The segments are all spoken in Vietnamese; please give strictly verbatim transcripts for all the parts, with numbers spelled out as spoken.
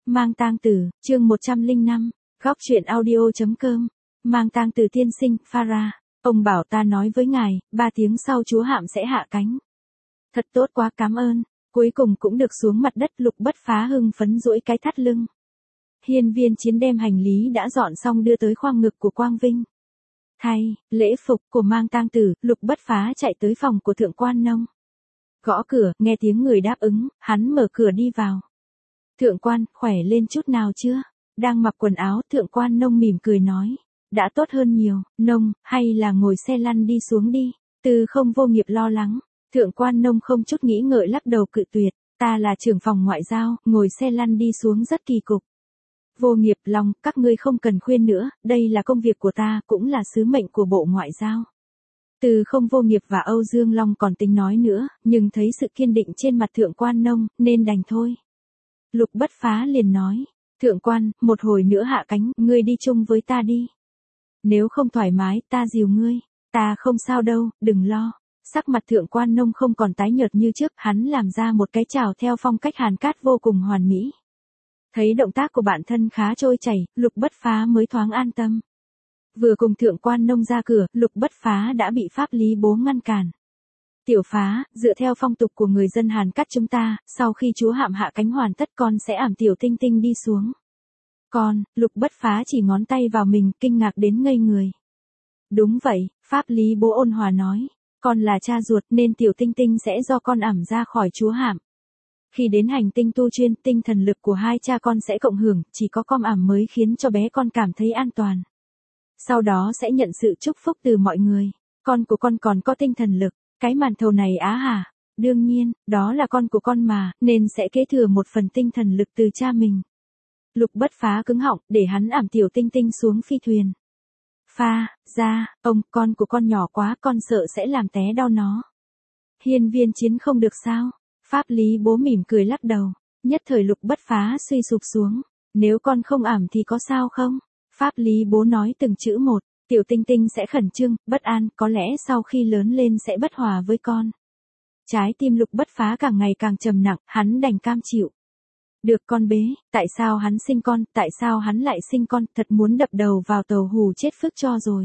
Mang tang tử, chương một trăm lẻ năm, góc truyện audio.com, mang tang tử tiên sinh, Phara, ông bảo ta nói với ngài, ba tiếng sau chúa hạm sẽ hạ cánh. Thật tốt quá, cảm ơn, cuối cùng cũng được xuống mặt đất. Lục Bất Phá hưng phấn duỗi cái thắt lưng. Hiên Viên Chiến đem hành lý đã dọn xong đưa tới khoang ngực của Quang Vinh. Thay, lễ phục của mang tang tử, Lục Bất Phá chạy tới phòng của Thượng Quan Nông. Gõ cửa, nghe tiếng người đáp ứng, hắn mở cửa đi vào. Thượng quan, khỏe lên chút nào chưa? Đang mặc quần áo, Thượng Quan Nông mỉm cười nói. Đã tốt hơn nhiều, Nông, hay là ngồi xe lăn đi xuống đi. Từ Không Vô Nghiệp lo lắng. Thượng Quan Nông không chút nghĩ ngợi lắc đầu cự tuyệt. Ta là trưởng phòng ngoại giao, ngồi xe lăn đi xuống rất kỳ cục. Vô Nghiệp, lòng, các ngươi không cần khuyên nữa, đây là công việc của ta, cũng là sứ mệnh của Bộ Ngoại giao. Từ Không Vô Nghiệp và Âu Dương Long còn tính nói nữa, nhưng thấy sự kiên định trên mặt Thượng Quan Nông, nên đành thôi. Lục Bất Phá liền nói, Thượng Quan, một hồi nữa hạ cánh, ngươi đi chung với ta đi. Nếu không thoải mái, ta dìu ngươi. Ta không sao đâu, đừng lo. Sắc mặt Thượng Quan Nông không còn tái nhợt như trước, hắn làm ra một cái chào theo phong cách Hàn Cát vô cùng hoàn mỹ. Thấy động tác của bản thân khá trôi chảy, Lục Bất Phá mới thoáng an tâm. Vừa cùng Thượng Quan Nông ra cửa, Lục Bất Phá đã bị Pháp Lý Bố ngăn cản. Tiểu Phá, dựa theo phong tục của người dân Hàn Cát chúng ta, sau khi chúa hạm hạ cánh hoàn tất con sẽ ẵm Tiểu Tinh Tinh đi xuống. Con, Lục Bất Phá chỉ ngón tay vào mình, kinh ngạc đến ngây người. Đúng vậy, Pháp Lý Bố ôn hòa nói, con là cha ruột nên Tiểu Tinh Tinh sẽ do con ẵm ra khỏi chúa hạm. Khi đến hành tinh tu chuyên, tinh thần lực của hai cha con sẽ cộng hưởng, chỉ có con ẵm mới khiến cho bé con cảm thấy an toàn. Sau đó sẽ nhận sự chúc phúc từ mọi người. Con của con còn có tinh thần lực. Cái màn thầu này á hả? Đương nhiên, đó là con của con mà, nên sẽ kế thừa một phần tinh thần lực từ cha mình. Lục Bất Phá cứng họng, để hắn ẵm Tiểu Tinh Tinh xuống phi thuyền. Pha, ra, ông, con của con nhỏ quá, con sợ sẽ làm té đau nó. Hiên Viên Chiến không được sao? Pháp Lý Bố mỉm cười lắc đầu. Nhất thời Lục Bất Phá suy sụp xuống. Nếu con không ẵm thì có sao không? Pháp Lý Bố nói từng chữ một. Tiểu Tinh Tinh sẽ khẩn trương, bất an, có lẽ sau khi lớn lên sẽ bất hòa với con. Trái tim Lục Bất Phá càng ngày càng trầm nặng, hắn đành cam chịu. Được con bế, tại sao hắn sinh con, tại sao hắn lại sinh con, thật muốn đập đầu vào tàu hù chết phức cho rồi.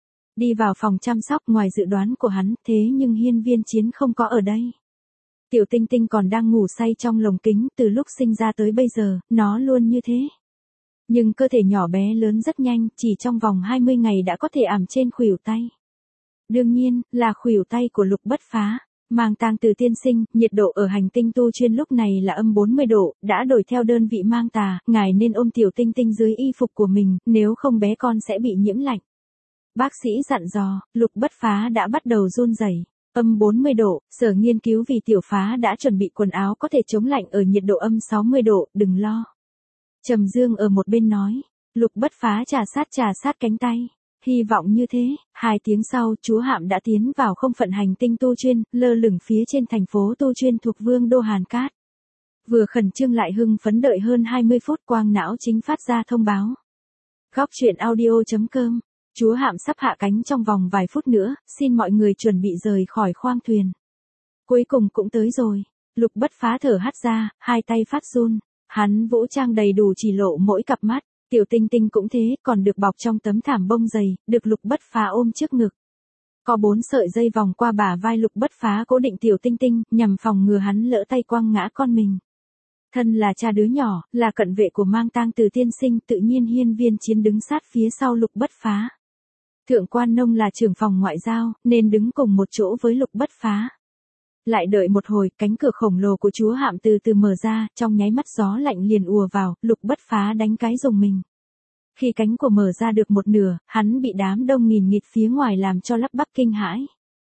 Đi vào phòng chăm sóc, ngoài dự đoán của hắn, thế nhưng Hiên Viên Chiến không có ở đây. Tiểu Tinh Tinh còn đang ngủ say trong lồng kính, từ lúc sinh ra tới bây giờ, nó luôn như thế. Nhưng cơ thể nhỏ bé lớn rất nhanh, chỉ trong vòng hai mươi ngày đã có thể ẵm trên khuỷu tay. Đương nhiên, là khuỷu tay của Lục Bất Phá. Mang tang tử tiên sinh, nhiệt độ ở hành tinh tu chuyên lúc này là âm bốn mươi độ, đã đổi theo đơn vị mang tà, ngài nên ôm Tiểu Tinh Tinh dưới y phục của mình, nếu không bé con sẽ bị nhiễm lạnh. Bác sĩ dặn dò, Lục Bất Phá đã bắt đầu run rẩy. Âm bốn mươi độ, sở nghiên cứu vì Tiểu Phá đã chuẩn bị quần áo có thể chống lạnh ở nhiệt độ âm sáu mươi độ, đừng lo. Trầm Dương ở một bên nói, Lục Bất Phá trà sát trà sát cánh tay. Hy vọng như thế, hai tiếng sau, chúa hạm đã tiến vào không phận hành tinh tu chuyên, lơ lửng phía trên thành phố tu chuyên thuộc vương đô Hàn Cát. Vừa khẩn trương lại hưng phấn đợi hơn hai mươi phút, quang não chính phát ra thông báo. Góc truyện audio.com, chúa hạm sắp hạ cánh trong vòng vài phút nữa, xin mọi người chuẩn bị rời khỏi khoang thuyền. Cuối cùng cũng tới rồi, Lục Bất Phá thở hắt ra, hai tay phát run. Hắn vũ trang đầy đủ chỉ lộ mỗi cặp mắt, Tiểu Tinh Tinh cũng thế, còn được bọc trong tấm thảm bông dày, được Lục Bất Phá ôm trước ngực. Có bốn sợi dây vòng qua bả vai Lục Bất Phá cố định Tiểu Tinh Tinh, nhằm phòng ngừa hắn lỡ tay quăng ngã con mình. Thân là cha đứa nhỏ, là cận vệ của mang tang tử tiên sinh, tự nhiên Hiên Viên Chiến đứng sát phía sau Lục Bất Phá. Thượng Quan Nông là trưởng phòng ngoại giao, nên đứng cùng một chỗ với Lục Bất Phá. Lại đợi một hồi, cánh cửa khổng lồ của chúa hạm từ từ mở ra, trong nháy mắt gió lạnh liền ùa vào, Lục Bất Phá đánh cái rùng mình. Khi cánh của mở ra được một nửa, hắn bị đám đông nghìn nghịt phía ngoài làm cho lắp bắp kinh hãi.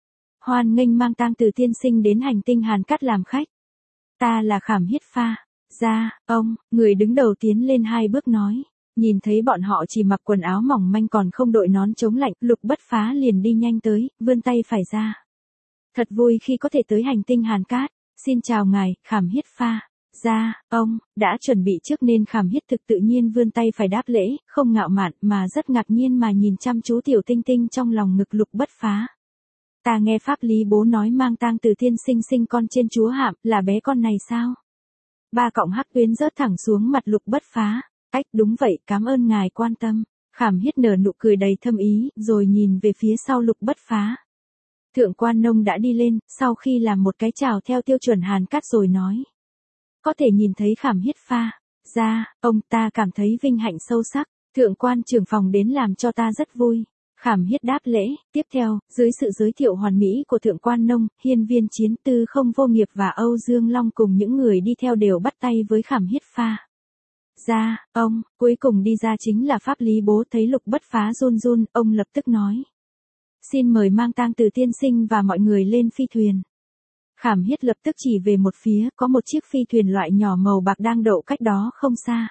Hoan nghênh mang tang tử tiên sinh đến hành tinh Hàn Cát làm khách. Ta là Khảm Hiết Pha. Ra, ông, người đứng đầu tiến lên hai bước nói. Nhìn thấy bọn họ chỉ mặc quần áo mỏng manh còn không đội nón chống lạnh, Lục Bất Phá liền đi nhanh tới, vươn tay phải ra. Thật vui khi có thể tới hành tinh Hàn Cát. Xin chào ngài, Khảm Hiết Pha. Ra, ông, đã chuẩn bị trước nên Khảm Hiết thực tự nhiên vươn tay phải đáp lễ, không ngạo mạn mà rất ngạc nhiên mà nhìn chăm chú Tiểu Tinh Tinh trong lòng ngực Lục Bất Phá. Ta nghe Pháp Lý Bố nói mang tang tử tiên sinh sinh con trên chúa hạm, là bé con này sao? Ba cọng hắc tuyến rớt thẳng xuống mặt Lục Bất Phá. Ách, đúng vậy, cảm ơn ngài quan tâm. Khảm Hiết nở nụ cười đầy thâm ý, rồi nhìn về phía sau Lục Bất Phá. Thượng quan Nông đã đi lên, sau khi làm một cái chào theo tiêu chuẩn Hàn Cát rồi nói. Có thể nhìn thấy Khảm Hiết pha ra, ông ta cảm thấy vinh hạnh sâu sắc. Thượng quan trưởng phòng đến làm cho ta rất vui. Khảm Hiết đáp lễ, tiếp theo, dưới sự giới thiệu hoàn mỹ của Thượng quan Nông, Hiên Viên Chiến, Tư Không Vô Nghiệp và Âu Dương Long cùng những người đi theo đều bắt tay với Khảm Hiết pha ra, ông, cuối cùng đi ra chính là pháp lý bố. Thấy Lục Bất Phá run run, ông lập tức nói. Xin mời Mang Tang Từ tiên sinh và mọi người lên phi thuyền. Khảm Hiết lập tức chỉ về một phía, có một chiếc phi thuyền loại nhỏ màu bạc đang đậu cách đó không xa.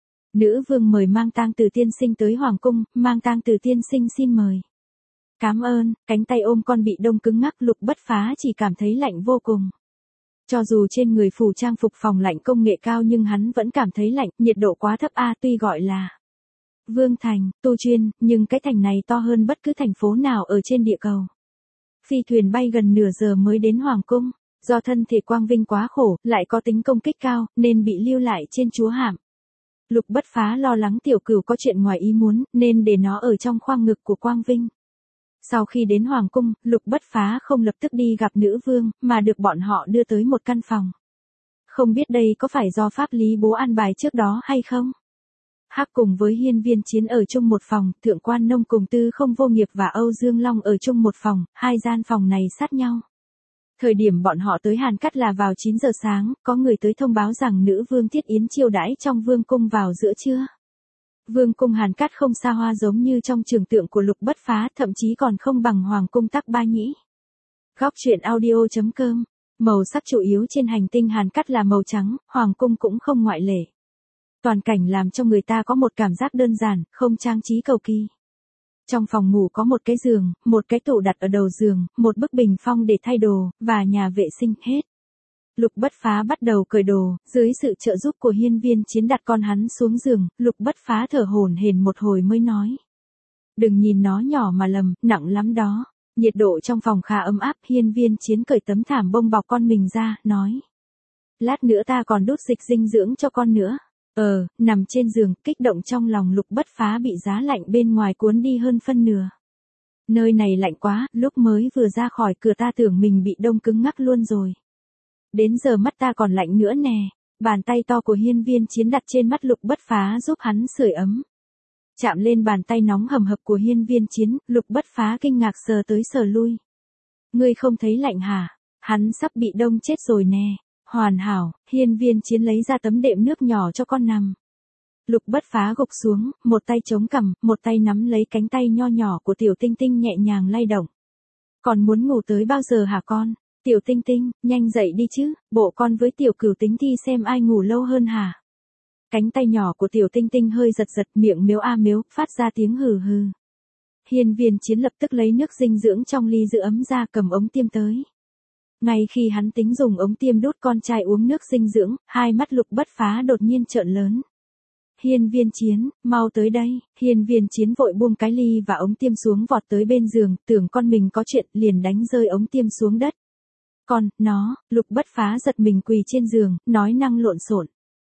Nữ vương mời Mang Tang Từ tiên sinh tới hoàng cung, Mang Tang Từ tiên sinh xin mời. Cảm ơn, cánh tay ôm con bị đông cứng ngắc. Lục Bất Phá chỉ cảm thấy lạnh vô cùng. Cho dù trên người phủ trang phục phòng lạnh công nghệ cao nhưng hắn vẫn cảm thấy lạnh, nhiệt độ quá thấp a. Tuy gọi là Vương Thành, tu chuyên, nhưng cái thành này to hơn bất cứ thành phố nào ở trên địa cầu. Phi thuyền bay gần nửa giờ mới đến hoàng cung, do thân thể Quang Vinh quá khổ, lại có tính công kích cao, nên bị lưu lại trên chúa hạm. Lục Bất Phá lo lắng tiểu cửu có chuyện ngoài ý muốn, nên để nó ở trong khoang ngực của Quang Vinh. Sau khi đến hoàng cung, Lục Bất Phá không lập tức đi gặp nữ vương, mà được bọn họ đưa tới một căn phòng. Không biết đây có phải do pháp lý bố an bài trước đó hay không? Hắc cùng với Hiên Viên Chiến ở chung một phòng, Thượng quan Nông cùng Tư Không Vô Nghiệp và Âu Dương Long ở chung một phòng, hai gian phòng này sát nhau. Thời điểm bọn họ tới Hàn Cát là vào chín giờ sáng, có người tới thông báo rằng nữ vương Thiết Yến chiêu đãi trong vương cung vào giữa trưa. Vương cung Hàn Cát không xa hoa giống như trong tưởng tượng của Lục Bất Phá, thậm chí còn không bằng hoàng cung Tắc Ba Nhĩ. Góc truyện audio chấm com. Màu sắc chủ yếu trên hành tinh Hàn Cát là màu trắng, hoàng cung cũng không ngoại lệ. Toàn cảnh làm cho người ta có một cảm giác đơn giản, không trang trí cầu kỳ. Trong phòng ngủ có một cái giường, một cái tủ đặt ở đầu giường, một bức bình phong để thay đồ, và nhà vệ sinh hết. Lục Bất Phá bắt đầu cởi đồ, dưới sự trợ giúp của Hiên Viên Chiến đặt con hắn xuống giường, Lục Bất Phá thở hổn hển một hồi mới nói. Đừng nhìn nó nhỏ mà lầm, nặng lắm đó. Nhiệt độ trong phòng khá ấm áp, Hiên Viên Chiến cởi tấm thảm bông bọc con mình ra, nói. Lát nữa ta còn đút dịch dinh dưỡng cho con nữa. Ờ, nằm trên giường, kích động trong lòng Lục Bất Phá bị giá lạnh bên ngoài cuốn đi hơn phân nửa. Nơi này lạnh quá, lúc mới vừa ra khỏi cửa ta tưởng mình bị đông cứng ngắc luôn rồi. Đến giờ mắt ta còn lạnh nữa nè. Bàn tay to của Hiên Viên Chiến đặt trên mắt Lục Bất Phá giúp hắn sưởi ấm. Chạm lên bàn tay nóng hầm hập của Hiên Viên Chiến, Lục Bất Phá kinh ngạc sờ tới sờ lui. Ngươi không thấy lạnh hả? Hắn sắp bị đông chết rồi nè. Hoàn hảo, Hiên Viên Chiến lấy ra tấm đệm nước nhỏ cho con nằm. Lục Bất Phá gục xuống, một tay chống cằm, một tay nắm lấy cánh tay nho nhỏ của Tiểu Tinh Tinh nhẹ nhàng lay động. Còn muốn ngủ tới bao giờ hả con? Tiểu Tinh Tinh, nhanh dậy đi chứ, bộ con với Tiểu Cửu tính thi xem ai ngủ lâu hơn hả? Cánh tay nhỏ của Tiểu Tinh Tinh hơi giật giật, miệng mếu a mếu, phát ra tiếng hừ hừ. Hiên Viên Chiến lập tức lấy nước dinh dưỡng trong ly giữ ấm ra, cầm ống tiêm tới. Ngay khi hắn tính dùng ống tiêm đút con trai uống nước dinh dưỡng, hai mắt Lục Bất Phá đột nhiên trợn lớn. Hiên Viên Chiến, mau tới đây. Hiên Viên Chiến vội buông cái ly và ống tiêm xuống, vọt tới bên giường, tưởng con mình có chuyện, liền đánh rơi ống tiêm xuống đất. Con, nó, Lục Bất Phá giật mình quỳ trên giường, nói năng lộn xộn.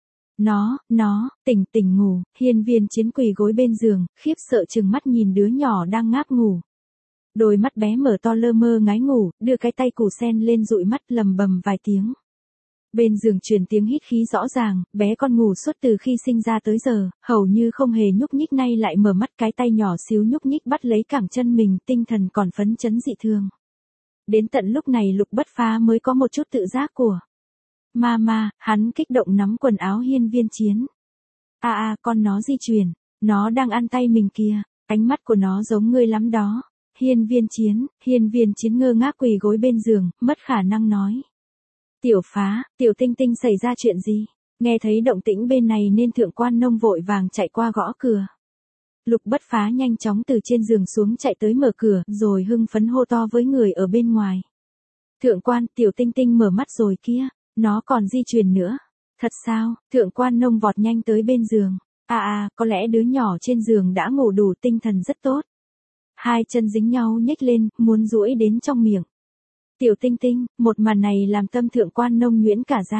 Nó, nó, tỉnh tỉnh ngủ. Hiên Viên Chiến quỳ gối bên giường, khiếp sợ trừng mắt nhìn đứa nhỏ đang ngáp ngủ. Đôi mắt bé mở to lơ mơ ngái ngủ, đưa cái tay củ sen lên dụi mắt lầm bầm vài tiếng. Bên giường truyền tiếng hít khí rõ ràng, bé con ngủ suốt từ khi sinh ra tới giờ, hầu như không hề nhúc nhích, nay lại mở mắt, cái tay nhỏ xíu nhúc nhích bắt lấy cẳng chân mình, tinh thần còn phấn chấn dị thường. Đến tận lúc này Lục Bất Phá mới có một chút tự giác của. Mama, hắn kích động nắm quần áo Hiên Viên Chiến. A a, con nó di chuyển, nó đang ăn tay mình kìa, ánh mắt của nó giống ngươi lắm đó. Hiên Viên Chiến, Hiên Viên Chiến ngơ ngác quỳ gối bên giường, mất khả năng nói. Tiểu Phá, Tiểu Tinh Tinh xảy ra chuyện gì? Nghe thấy động tĩnh bên này nên Thượng quan Nông vội vàng chạy qua gõ cửa. Lục Bất Phá nhanh chóng từ trên giường xuống chạy tới mở cửa, rồi hưng phấn hô to với người ở bên ngoài. Thượng quan, Tiểu Tinh Tinh mở mắt rồi kia, nó còn di chuyển nữa. Thật sao? Thượng quan Nông vọt nhanh tới bên giường. À à, có lẽ đứa nhỏ trên giường đã ngủ đủ, tinh thần rất tốt. Hai chân dính nhau nhếch lên, muốn duỗi đến trong miệng. Tiểu Tinh Tinh, một màn này làm tâm Thượng quan Nông nhuyễn cả ra.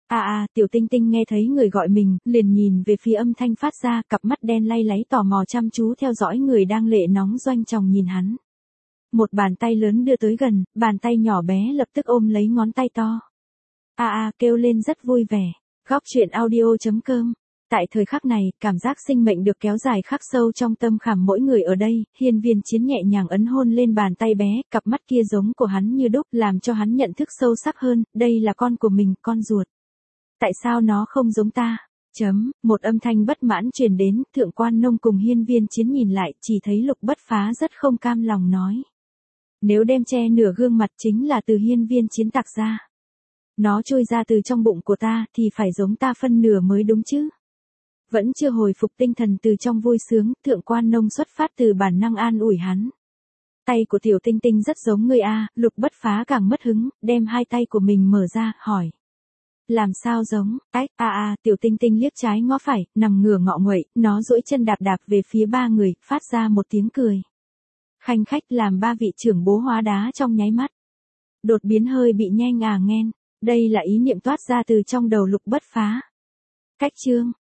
À à, tiểu tinh tinh nghe thấy người gọi mình, liền nhìn về phía âm thanh phát ra, cặp mắt đen lay láy tò mò chăm chú theo dõi người đang lệ nóng doanh tròng nhìn hắn. Một bàn tay lớn đưa tới gần, bàn tay nhỏ bé lập tức ôm lấy ngón tay to. À à, kêu lên rất vui vẻ. Góc truyện audio.com. Tại thời khắc này, cảm giác sinh mệnh được kéo dài khắc sâu trong tâm khảm mỗi người ở đây, Hiên Viên Chiến nhẹ nhàng ấn hôn lên bàn tay bé, cặp mắt kia giống của hắn như đúc, làm cho hắn nhận thức sâu sắc hơn, đây là con của mình, con ruột. Tại sao nó không giống ta? Chấm, một âm thanh bất mãn truyền đến, Thượng Quan Nông cùng Hiên Viên Chiến nhìn lại, chỉ thấy Lục Bất Phá rất không cam lòng nói. Nếu đem che nửa gương mặt chính là từ Hiên Viên Chiến tạc ra. Nó trôi ra từ trong bụng của ta thì phải giống ta phân nửa mới đúng chứ. Vẫn chưa hồi phục tinh thần từ trong vui sướng, Thượng Quan Nông xuất phát từ bản năng an ủi hắn. Tay của tiểu tinh tinh rất giống ngươi a. Lục Bất Phá càng mất hứng, đem hai tay của mình mở ra, hỏi. Làm sao giống, ách, a a, tiểu tinh tinh liếc trái ngó phải, nằm ngửa ngọ nguậy, nó duỗi chân đạp đạp về phía ba người, phát ra một tiếng cười. Khanh khách làm ba vị trưởng bố hóa đá trong nháy mắt. Đột biến hơi bị nhanh à nghen, đây là ý niệm toát ra từ trong đầu Lục Bất Phá. Cách chương.